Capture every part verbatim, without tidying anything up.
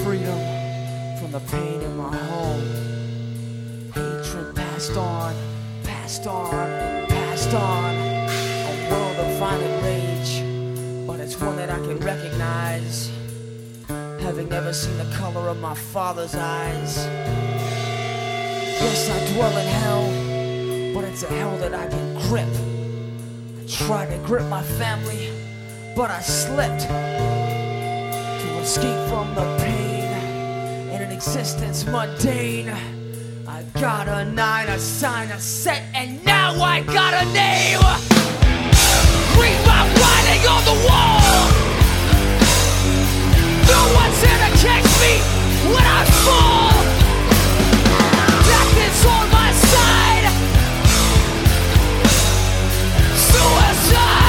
freedom from the pain in my home. Hatred passed on, passed on, passed on. A world of violent rage, but it's one that I can recognize, having never seen the color of my father's eyes. Yes, I dwell in hell, but it's a hell that I can grip. I tried to grip my family, but I slipped. To escape from the pain in an existence mundane, I got a nine, a sign, a set, and now I got a name. Read my writing on the wall. No one's here to catch me when I fall. Death is on my side. Suicide.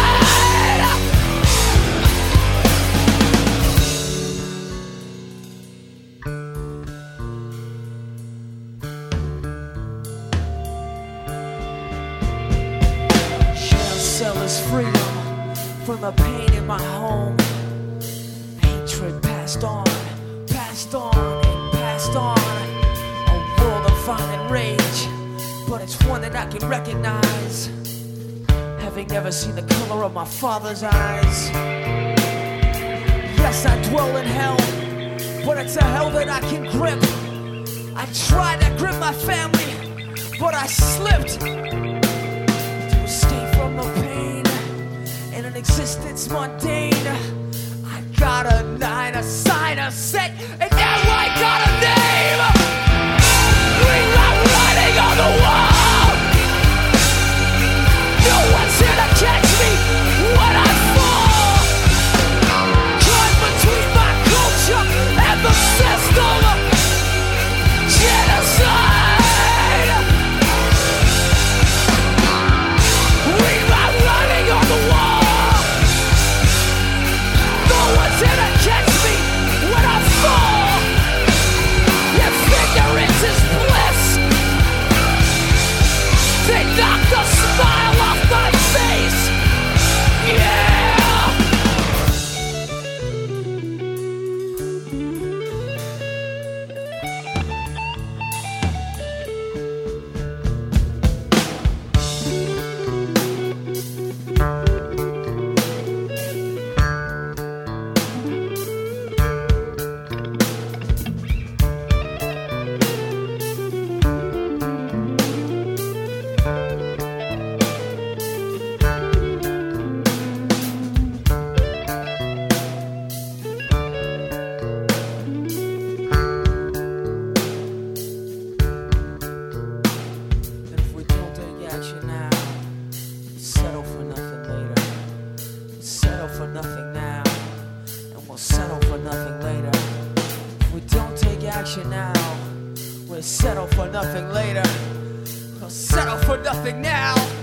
Jail cell is freedom from the pain in my home. Hatred passed on, passed on, and passed on. A world of violent rage, but it's one that I can recognize, having never seen the color of my father's eyes. Yes, I dwell in hell, but it's a hell that I can grip. I tried to grip my family, but I slipped. To escape from the pain in an existence mundane, I got a nine, a sign, a set, and now I got a name. Rewrite writing on the wall. No one's here to catch me when I fall. Caught between my culture and the system. Genocide. Rewrite writing on the wall. No one's here to catch me when I fall. Your ignorance is bliss. They knock the smile off my face. Yeah. Now we'll settle for nothing later. We'll settle for nothing now.